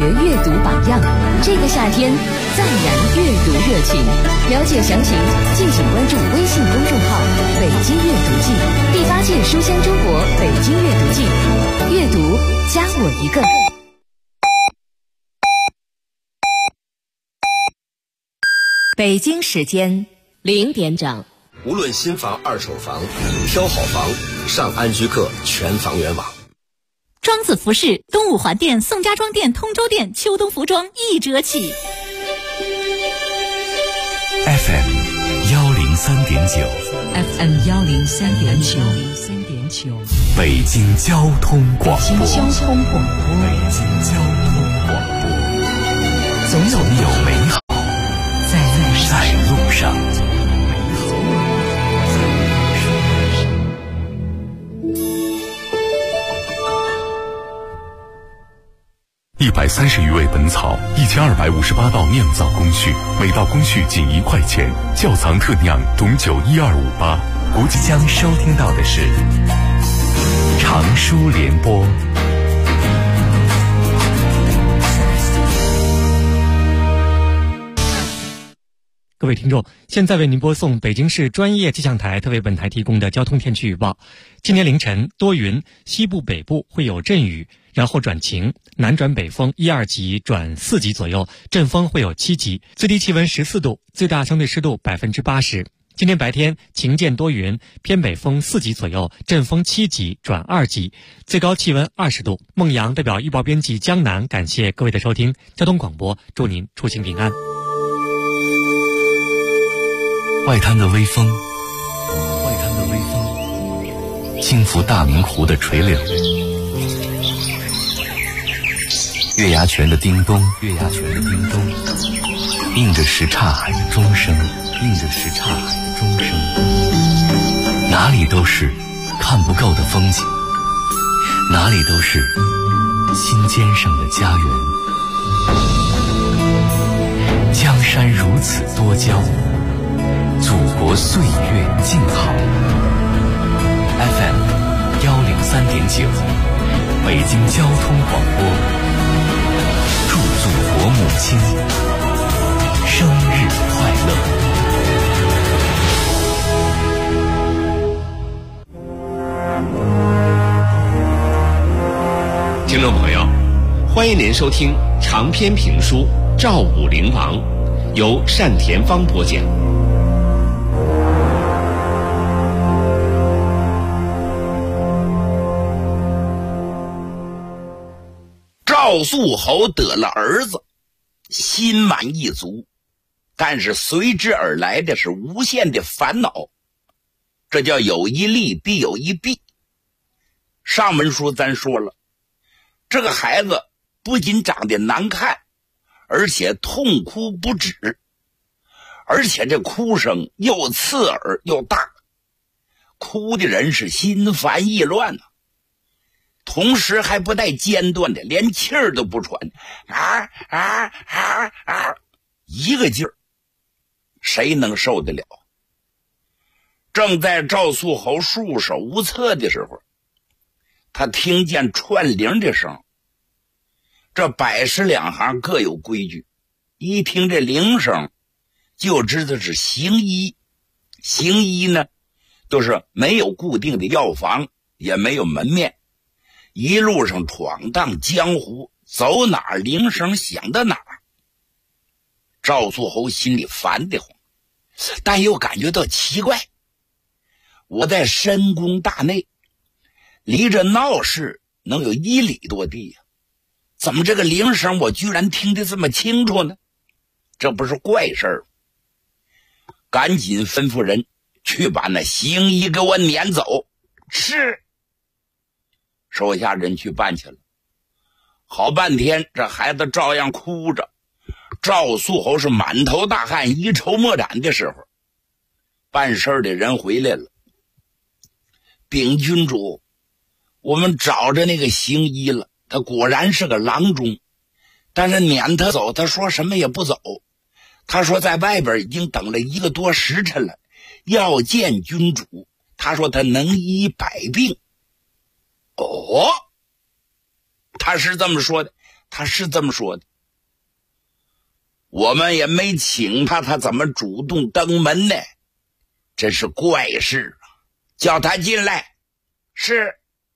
阅读榜样。这个夏天再燃阅读热情。了解详情，敬请关注微信公众号“北京阅读季”第8届书香中国北京阅读季，阅读加我一个。北京时间0点整。 无论新房、二手房，挑好房，上安居客全房源网。 庄子服饰东五环店、宋家庄店、通州店秋冬服装1折起。 FM 103.9 FM 103.9 北京交通广播。 北京交通广播。 北京交通广播。总有美好在路上。130余味本草，1258道酿造工序，每道工序仅1块钱。窖藏特酿董酒12588。国即将收听到的是长书联播。 各位听众，现在为您播送北京市专业气象台特为本台提供的交通天气预报。今天凌晨多云，西部北部会有阵雨，然后转晴，南转北风1、2级转4级左右，阵风会有7级，最低气温14度，最大相对湿度80%。今天白天晴间多云，偏北风4级左右，阵风7级转2级，最高气温20度。孟阳代表预报编辑江南感谢各位的收听，交通广播祝您出行平安。 外滩的微风轻拂大明湖的垂柳，月牙泉的叮咚映着什刹海的钟声，哪里都是看不够的风景，哪里都是心尖上的家园。江山如此多娇，祖国岁月静好。FM 103.9，北京交通广播，祝祖国母亲生日快乐。 听众朋友，欢迎您收听长篇评书《赵武灵王》，由单田芳播讲。 赵肃侯得了儿子，心满意足，但是随之而来的是无限的烦恼。这叫有一利必有一弊。上文书咱说了，这个孩子不仅长得难看，而且痛哭不止，而且这哭声又刺耳又大，哭的人是心烦意乱啊。同时还不带间断的，连气儿都不喘，一个劲儿，谁能受得了？正在赵肃侯束手无策的时候，他听见串铃的声。这百十两行各有规矩，一听这铃声就知道是行医。行医呢，都是没有固定的药房，也没有门面，一路上闯荡江湖，走哪儿铃声响到哪儿。赵肃侯心里烦得慌，但又感觉到奇怪，我在深宫大内，离着闹市能有1里多地呀，怎么这个铃声我居然听得这么清楚呢？这不是怪事儿。赶紧吩咐人去把那行医给我撵走。是。手下人去办去了，好半天这孩子照样哭着。赵肃侯是满头大汗，一筹莫展的时候，办事的人回来了。禀君主，我们找着那个行医了，他果然是个郎中，但是撵他走，他说什么也不走。他说在外边已经等了1个多时辰了，要见君主。他说他能医百病。哦，他是这么说的， 他是这么说的。我们也没请他，他怎么主动登门呢？真是怪事啊！叫他进来。是。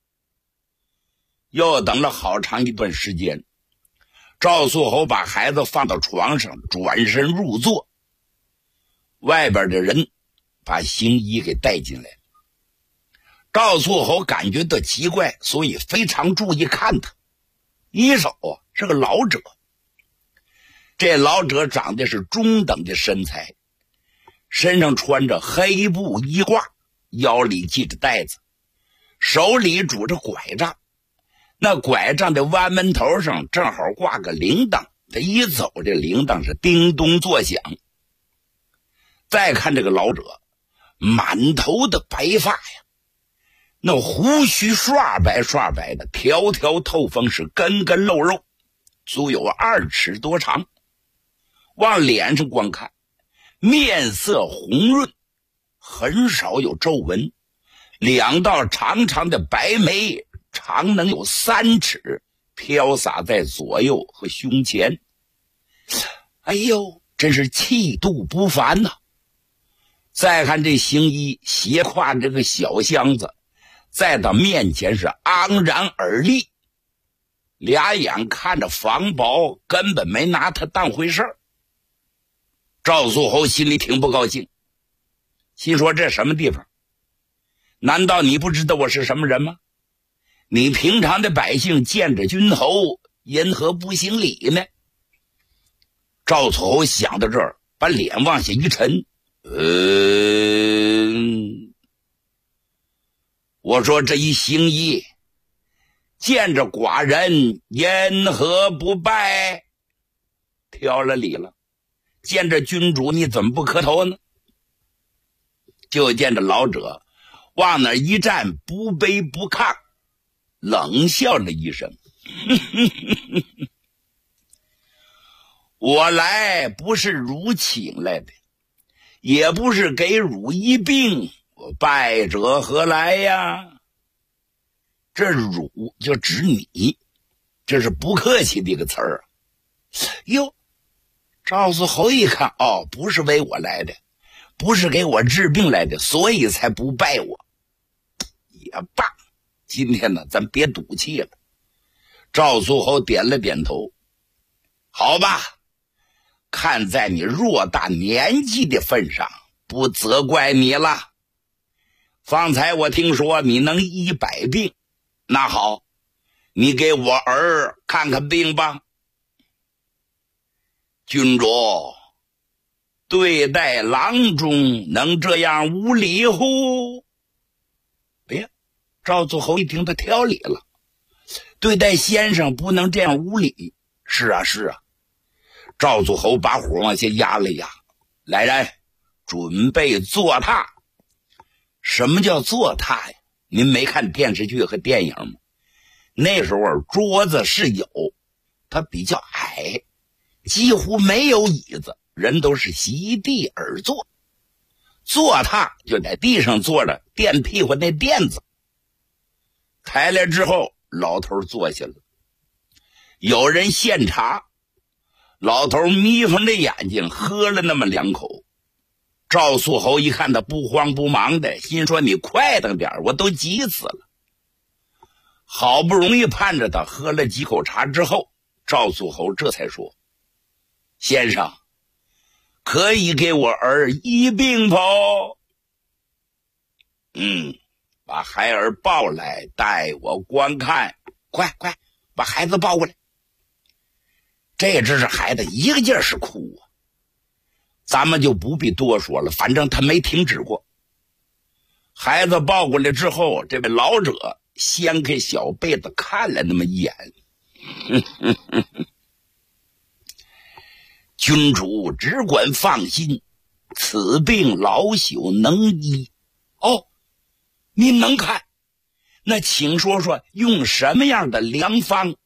又等了好长一段时间，赵素侯把孩子放到床上，转身入座。外边的人把行医给带进来。赵素侯感觉到奇怪，所以非常注意看他。一手是个老者，这老者长得是中等的身材，身上穿着黑布衣褂，腰里系着带子，手里拄着拐杖，那拐杖的弯门头上正好挂个铃铛，他一走，这铃铛是叮咚作响。再看这个老者，满头的白发呀，那胡须刷白刷白的，条条透风，是根根露肉，足有2尺多长。往脸上光看，面色红润，很少有皱纹，2道长长的白眉长能有3尺，飘洒在左右和胸前。哎呦，真是气度不凡呐！再看这行医斜挎这个小箱子，在他面前是昂然而立，俩眼看着房宝，根本没拿他当回事儿。赵素侯心里挺不高兴，心说这什么地方？难道你不知道我是什么人吗？你平常的百姓见着君侯，因何不行礼呢？赵素侯想到这儿，把脸往下一沉，我说这一行医，见着寡人因何不拜？挑了理了，见着君主你怎么不磕头呢？就见着老者往那一站，不卑不亢，冷笑了一声我来不是汝请来的，也不是给汝医病，我拜者何来呀？这汝就指你，这是不客气的一个词儿。哟，赵素侯一看，哦，不是为我来的，不是给我治病来的，所以才不拜我。也罢，今天呢，咱别赌气了。赵素侯点了点头，好吧，看在你偌大年纪的份上，不责怪你了。方才我听说你能医百病，那好，你给我儿看看病吧。君主对待郎中能这样无礼乎？哎呀，赵素侯一听他挑理了，对待先生不能这样无礼。是啊是啊。赵素侯把火往下压了压，来人，准备坐榻。什么叫坐榻呀？您没看电视剧和电影吗？那时候桌子是有，它比较矮，几乎没有椅子，人都是席地而坐。坐榻就在地上坐着，垫屁股那垫子。抬来之后，老头坐下了，有人献茶，老头眯缝着眼睛喝了那么2口。赵素侯一看他不慌不忙的，心说你快等点，我都急死了。好不容易盼着他喝了几口茶之后，赵素侯这才说，先生可以给我儿医病否？把孩儿抱来，带我观看。快把孩子抱过来。这只是孩子一个劲儿是哭啊，咱们就不必多说了，反正他没停止过。孩子抱过来之后，这位老者掀开小被子看了那么一眼君主只管放心，此病老朽能医。哦，您能看，那请说说用什么样的良方？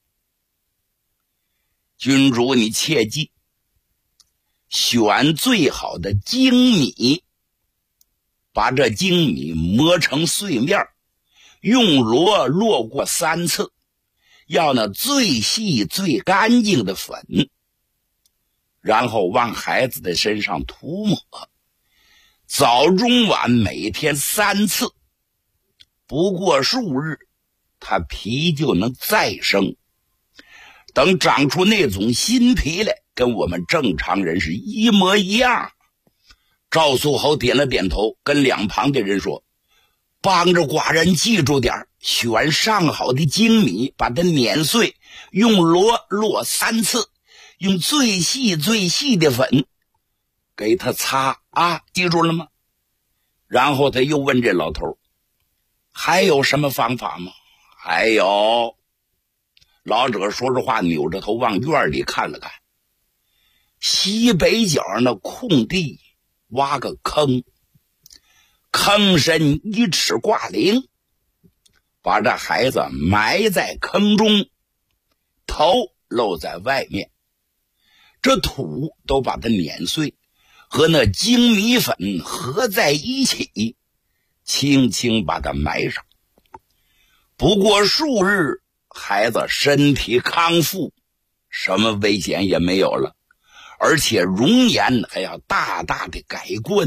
君主你切记，选最好的精米，把这精米磨成碎面，用箩落过3次， 要那最细最干净的粉，然后往孩子的身上涂抹，早中晚每天3次，不过数日他皮就能再生，等长出那种新皮来，跟我们正常人是一模一样。赵素侯点了点头，跟两旁的人说，帮着寡人记住点，选上好的精米，把它碾碎，用箩落3次，用最细最细的粉给他擦啊，记住了吗？然后他又问这老头，还有什么方法吗？还有。老者说着话，扭着头往院里看了看，西北角那空地挖个坑，坑深1尺挂零，把这孩子埋在坑中，头露在外面，这土都把它碾碎，和那精米粉合在一起，轻轻把它埋上。不过数日，孩子身体康复，什么危险也没有了，而且容颜还要大大的改观。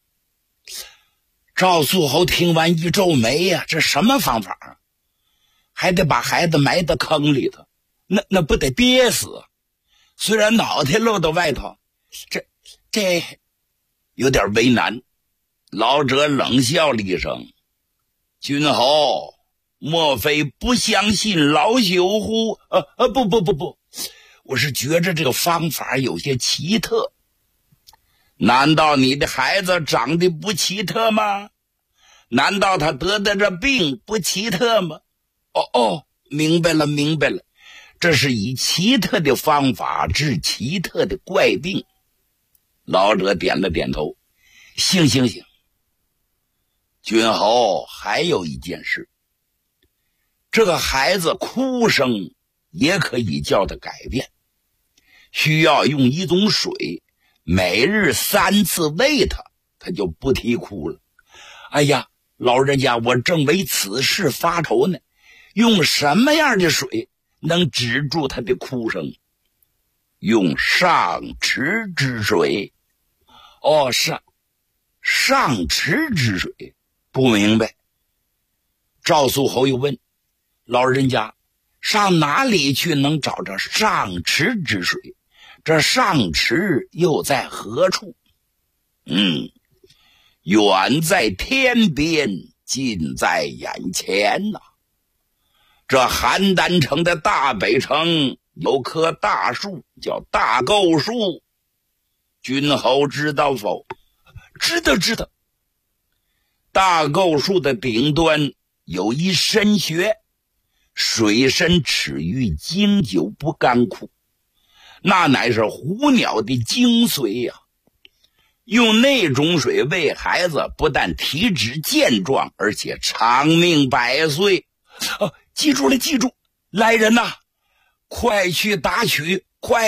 赵素侯听完一皱眉呀，这什么方法？还得把孩子埋到坑里头，那不得憋死？虽然脑袋露到外头，这有点为难。老者冷笑了一声，君侯莫非不相信老朽乎？不，我是觉着这个方法有些奇特。难道你的孩子长得不奇特吗？难道他得的这病不奇特吗？明白了，这是以奇特的方法治奇特的怪病。老者点了点头，行。君侯还有一件事，这个孩子哭声也可以叫他改变，需要用一种水，每日3次喂他，他就不啼哭了。哎呀，老人家，我正为此事发愁呢，用什么样的水能止住他的哭声？用上池之水。上池之水，不明白。赵素侯又问，老人家，上哪里去能找着上池之水？这上池又在何处？远在天边，近在眼前呐。这邯郸城的大北城有棵大树，叫大构树，君侯知道否？知道。大构树的顶端有一深穴，水深尺余，经久不干枯，那乃是虎鸟的精髓呀。用那种水喂孩子，不但体质健壮，而且长命百岁。记住，来人呐，快去打取！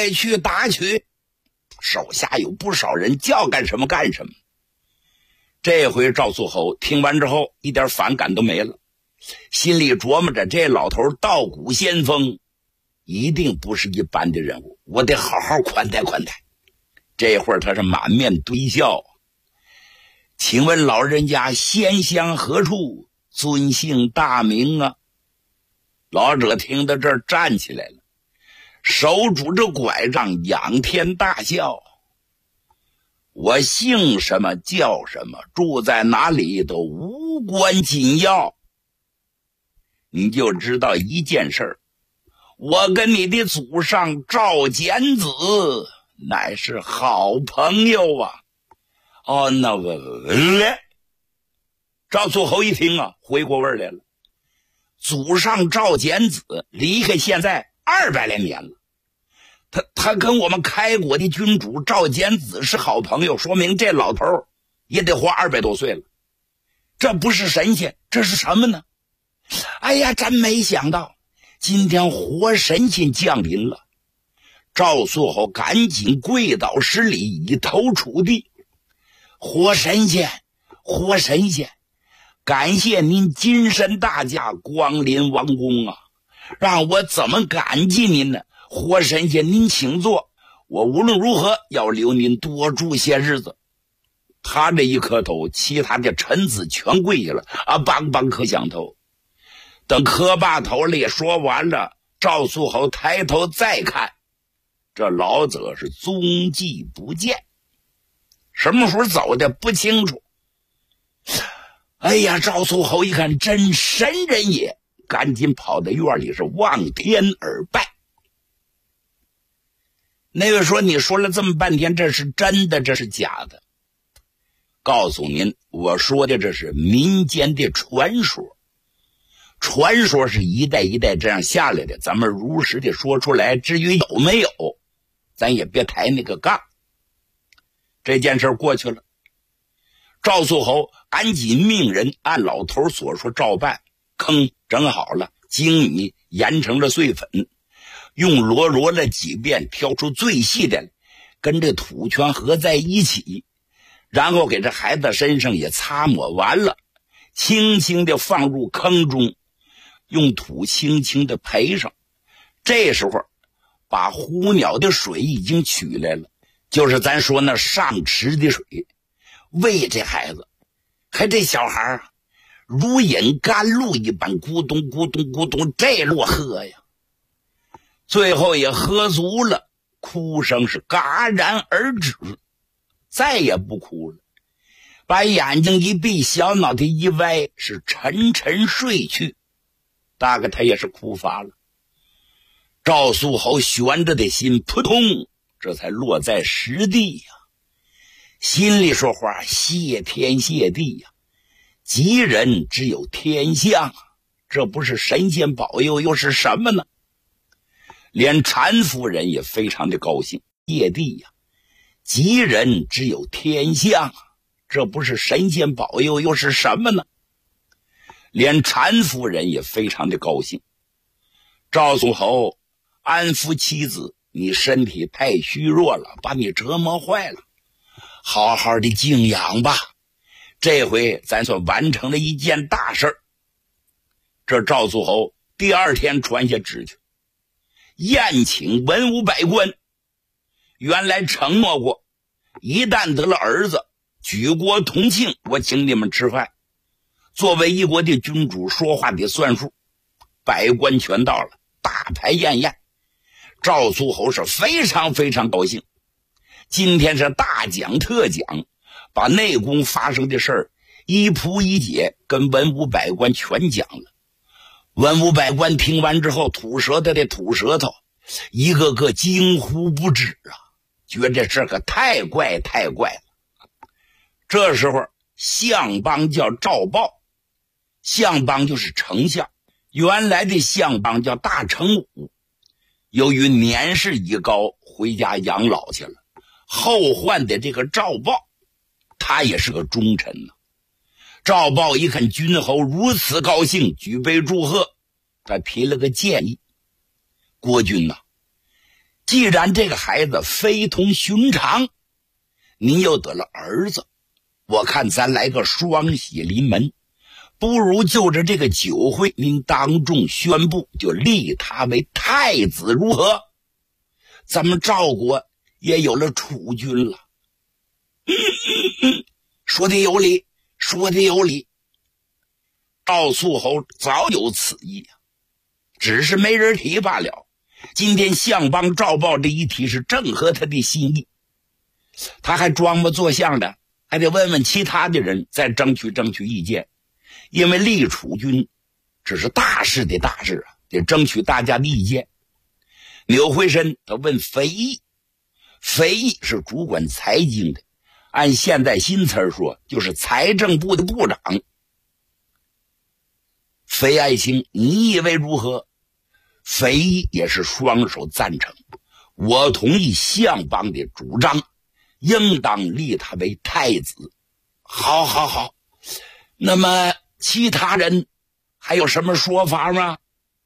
手下有不少人叫干什么干什么。这回赵素侯听完之后一点反感都没了，心里琢磨着，这老头道骨仙风一定不是一般的人物，我得好好宽待。这会儿他是满面堆笑。请问老人家仙乡何处，尊姓大名啊？老者听到这儿站起来了，手拄着拐杖，仰天大笑。我姓什么叫什么，住在哪里都无关紧要，你就知道一件事，我跟你的祖上赵简子乃是好朋友啊。赵素侯一听啊，回过味儿来了。祖上赵简子离开现在200来年了，他跟我们开国的君主赵简子是好朋友，说明这老头也得活200多岁了。这不是神仙，这是什么呢？哎呀，真没想到今天活神仙降临了。赵素侯赶紧跪倒施礼，以头触地。活神仙，感谢您金身大驾光临王宫啊！ 让我怎么感激您呢？活神仙您请坐，我无论如何要留您多住些日子。他这一磕头，其他的臣子全跪下了啊，梆梆磕响头。等磕把头了也说完了，赵肃侯抬头再看，这老者是踪迹不见，什么时候走的不清楚。哎呀，赵肃侯一看真神人也，赶紧跑到院里是望天而拜。那位说，你说了这么半天，这是真的这是假的？告诉您，我说的这是民间的传说，传说是一代一代这样下来的，咱们如实的说出来，至于有没有咱也别抬那个杠。这件事过去了，赵肃侯赶紧命人按老头所说照办，坑整好了，精米研成了碎粉，用箩了几遍，挑出最细的，跟这土全合在一起，然后给这孩子身上也擦抹完了，轻轻地放入坑中，用土轻轻地培上。这时候把虎鸟的水已经取来了，就是咱说那上池的水，喂这孩子。看这小孩啊，如饮甘露一般，咕咚咕咚咕咚这落喝呀。最后也喝足了，哭声是戛然而止，再也不哭了，把眼睛一闭，小脑袋一歪，是沉沉睡去。大概他也是哭乏了。赵肃侯悬着的心扑通，这才落在实地呀，心里说话，谢天谢地呀，吉人只有天相啊，这不是神仙保佑又是什么呢？连禅夫人也非常的高兴，谢帝呀，吉人只有天相啊，这不是神仙保佑又是什么呢？连禅夫人也非常的高兴。赵肃侯安抚妻子，你身体太虚弱了，把你折磨坏了，好好的静养吧，这回咱算完成了一件大事儿。这赵肃侯第二天传下旨去，宴请文武百官。原来承诺过，一旦得了儿子，举国同庆，我请你们吃饭。作为一国的君主，说话得算数，百官全到了，大排宴宴。赵肃侯是非常非常高兴，今天是大讲特讲，把内宫发生的事儿一仆一解跟文武百官全讲了。文武百官听完之后，吐舌头的吐舌头，一个个惊呼不止啊，觉得这可太怪太怪了。这时候相邦叫赵豹，相邦就是丞相，原来的相邦叫大成武，由于年事已高，回家养老去了。后换的这个赵豹，他也是个忠臣呢。赵豹一看君侯如此高兴，举杯祝贺，他提了个建议：国君呐，既然这个孩子非同寻常，您又得了儿子，我看咱来个双喜临门，不如就着这个酒会，您当众宣布，就立他为太子，如何？咱们赵国也有了储君了。说的有理，说的有理。赵肃侯早有此意啊，只是没人提罢了。今天相邦赵豹这一提是正合他的心意，他还装模作样的，还得问问其他的人，再争取意见。因为立储君这是大事的大事啊，得争取大家的意见。扭回身，他问肥义，肥义是主管财经的，按现在新词说，就是财政部的部长。肥爱卿，你以为如何？肥义也是双手赞成，我同意相邦的主张，应当立他为太子。好好好，那么其他人还有什么说法吗？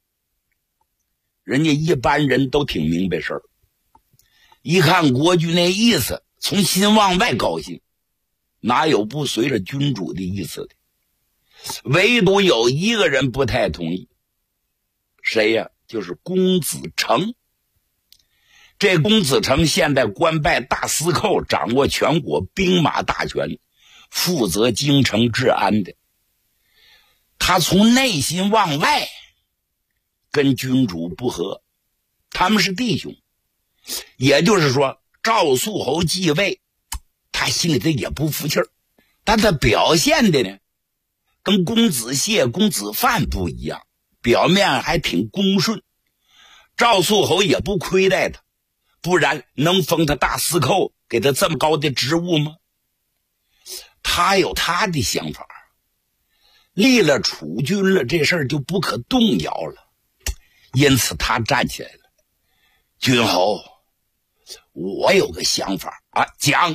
人家一般人都挺明白事儿，一看国君那意思，从心往外高兴，哪有不随着君主的意思的？唯独有一个人不太同意，谁呀？ 就是公子成。这公子成现在官拜大司寇，掌握全国兵马大权，负责京城治安的。他从内心往外跟君主不和，他们是弟兄。也就是说，赵肃侯继位，他心里头也不服气儿，但他表现的呢，跟公子燮、公子范不一样，表面还挺恭顺。赵肃侯也不亏待他，不然能封他大司寇，给他这么高的职务吗？他有他的想法，立了储君了，这事儿就不可动摇了。因此他站起来了，君侯，我有个想法啊，讲。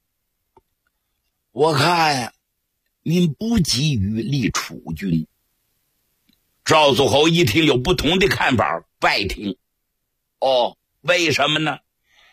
我看您不急于立储君。赵肃侯一听有不同的看法，外听。哦，为什么呢？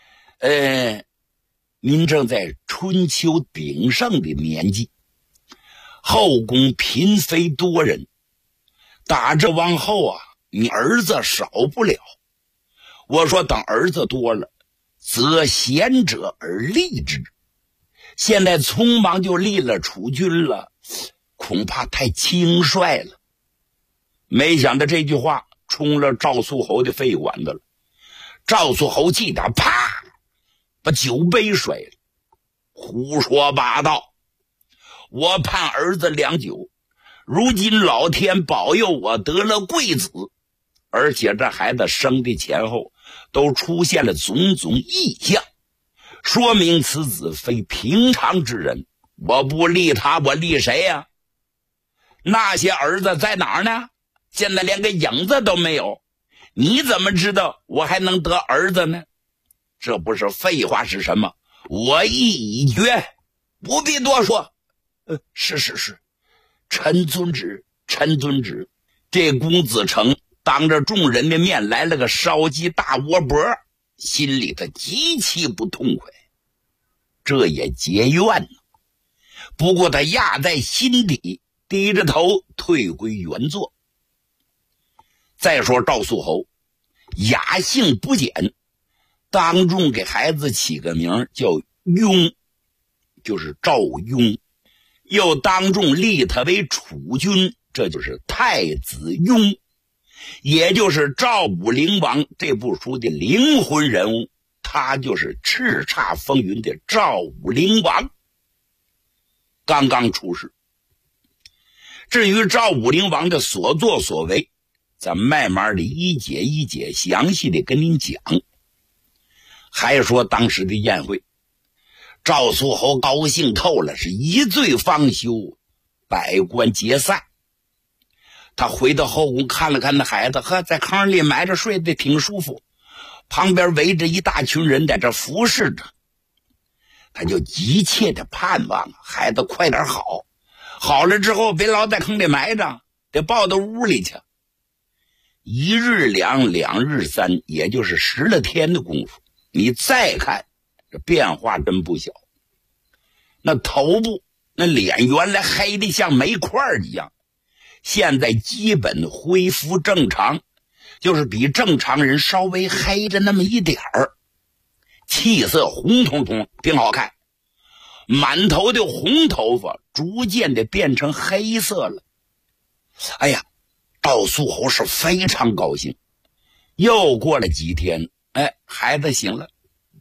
您正在春秋鼎盛的年纪，后宫嫔妃多人，打这往后啊，你儿子少不了。我说等儿子多了，则贤者而立之。现在匆忙就立了储君了，恐怕太轻率了。没想到这句话冲了赵肃侯的肺管子了。赵肃侯气得啪把酒杯摔了，胡说八道！我盼儿子良久，如今老天保佑我得了贵子，而且这孩子生的前后都出现了种种异象，说明此子非平常之人。我不立他，我立谁呀？那些儿子在哪儿呢？现在连个影子都没有。你怎么知道我还能得儿子呢？这不是废话是什么？我意已决，不必多说。是，臣遵旨，臣遵旨。这公子成当着众人的面来了个烧鸡大窝脖，心里头极其不痛快，这也结怨了。不过他压在心底，低着头退归原座。再说赵肃侯雅性不减，当众给孩子起个名叫雍，就是赵雍，又当众立他为储君，这就是太子雍，也就是赵武灵王这部书的灵魂人物，他就是叱咤风云的赵武灵王，刚刚出世。至于赵武灵王的所作所为，咱慢慢的一节一节详细的跟您讲。还说当时的宴会，赵肃侯高兴透了，是一醉方休，百官皆散。他回到后宫看了看那孩子，在炕里埋着睡得挺舒服，旁边围着一大群人在这服侍着。他就急切的盼望孩子快点好，好了之后别老在炕里埋着，得抱到屋里去。一日两，两日三，也就是10来天的功夫，你再看这变化真不小。那头部那脸原来黑的像煤块一样，现在基本恢复正常，就是比正常人稍微黑着那么一点儿，气色红彤彤，挺好看。满头的红头发逐渐的变成黑色了。哎呀，赵肃侯是非常高兴。又过了几天，孩子醒了，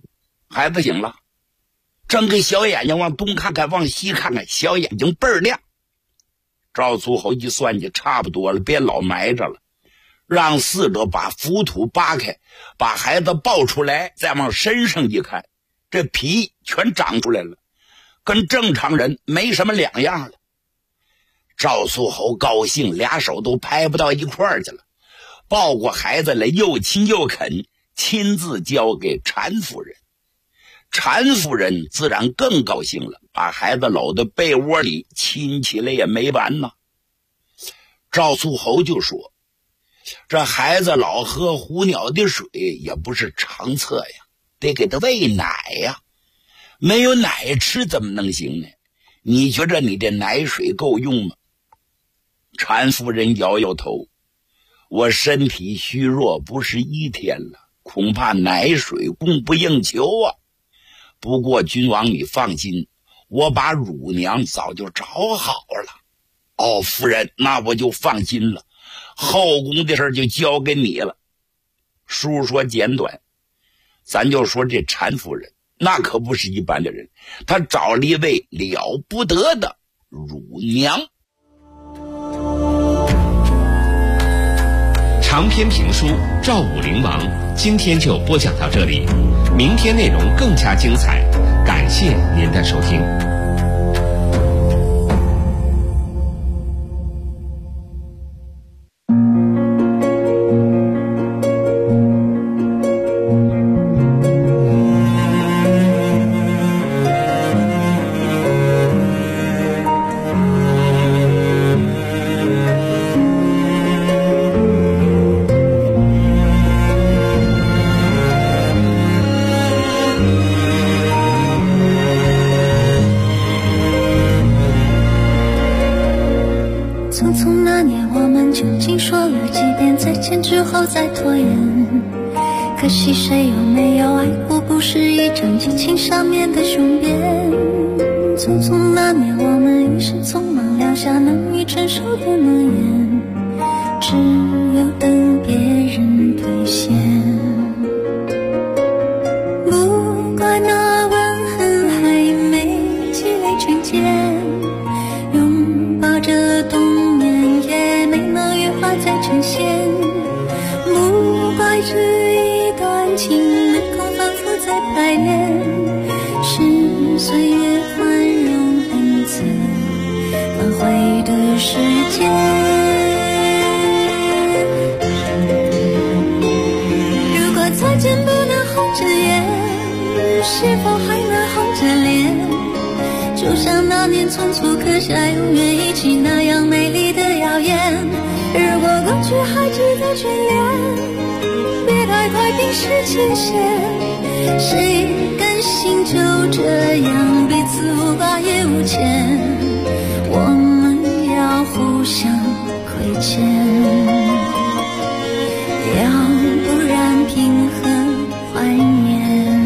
睁开小眼睛往东看看，往西看看，小眼睛倍儿亮。赵肃侯一算计，差不多了，别老埋着了，让侍者把浮土扒开，把孩子抱出来，再往身上一看，这皮全长出来了，跟正常人没什么两样了。赵肃侯高兴，俩手都拍不到一块儿去了，抱过孩子来，又亲又啃，亲自交给产夫人。产夫人自然更高兴了，把孩子搂到被窝里，亲起来也没完呢。赵肃侯就说，这孩子老喝虎鸟的水也不是常策呀，得给他喂奶呀，没有奶吃怎么能行呢？你觉着你的奶水够用吗？产夫人摇摇头， 我身体虚弱不是一天了，恐怕奶水供不应求啊。不过君王你放心，我把乳娘早就找好了。哦，夫人，那我就放心了，后宫的事就交给你了。书说简短，咱就说这陈夫人那可不是一般的人，她找了一位了不得的乳娘。 长篇评书《赵武灵王》今天就播讲到这里，明天内容更加精彩，感谢您的收听。 可惜谁有没有爱过，不是一张激情上面的雄辩。匆匆那年我们一时匆忙撂下难以承受的诺言，只有等别人兑现。不怪那吻痕还没积累成茧，拥抱着冬眠也没能羽化再成仙。不怪这一段情没空反复在排练，是岁月宽容恩赐反悔的时间。如果再见不能红着眼，是否还能红着脸？就像那年匆促刻下永远一起那样美丽的谣言。如果过去还值得眷恋，别太快冰释前嫌。谁甘心就这样彼此无挂也无牵？我们要互相亏欠，要不然凭何怀念？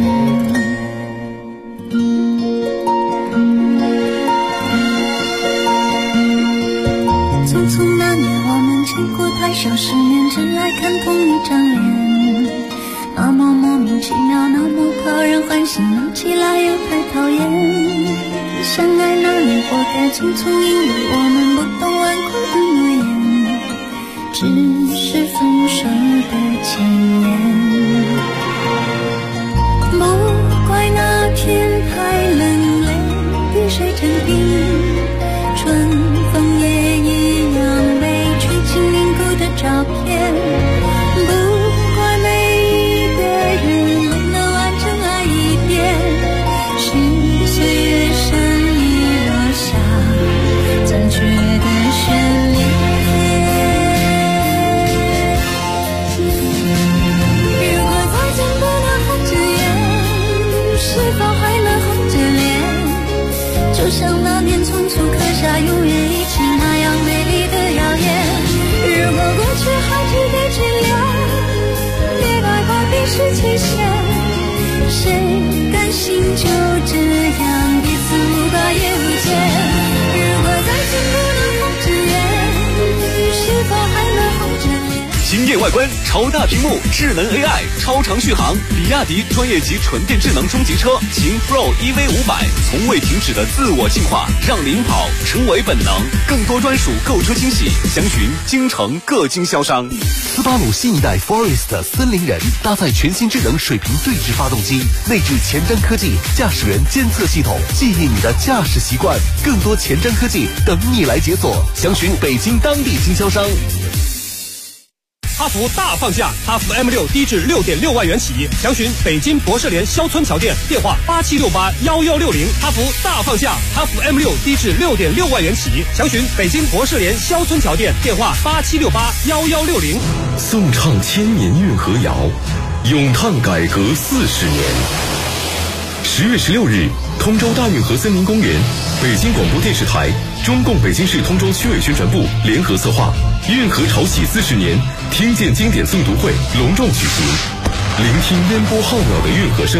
匆匆那年我们见过太少世面，真爱看同一张脸，那么莫名其妙，那么讨人欢喜，闹起来又太讨厌。相爱那年活该匆匆，因为我们不懂顽固的诺言，只是分手的前言。不怪那天太冷，泪滴水成冰，春风也一样被吹进凝固的照片。不怪每一个人没能完整爱一遍，是岁月深遗落下残缺的眷恋。如果再见不能红着眼，是否还能红着脸？就像那年匆促刻下永远一起那样美丽的谣言。如果过去还值得眷恋，别太快冰释前嫌。谁甘心就这样彼此无挂也无牵？如果再见不能红着眼，是否还能红着脸？ 惊艳外观，超大屏幕，智能 AI， 超长续航，比亚迪专业级纯电智能中级车秦 Pro EV500，从未停止的自我进化，让领跑成为本能。更多专属购车惊喜，详询京城各经销商。 斯巴鲁新一代 Forest 森林人搭载全新智能水平对置发动机，内置前瞻科技驾驶员监测系统，记忆你的驾驶习惯。更多前瞻科技等你来解锁，详询北京当地经销商。 哈弗大放价，哈弗 M6 低至 6.6 万元起，详询北京博士联肖村桥店，电话87681160。哈弗大放价，哈弗 M6 低至 6.6 万元起，详询北京博士联肖村桥店，电话87681160。 颂唱千年运河谣，咏叹改革40年。10月16日，通州大运河森林公园，北京广播电视台、中共北京市通州区委宣传部联合策划，运河潮起40年， 听见经典诵读会隆重举行，聆听烟波浩渺的运河声。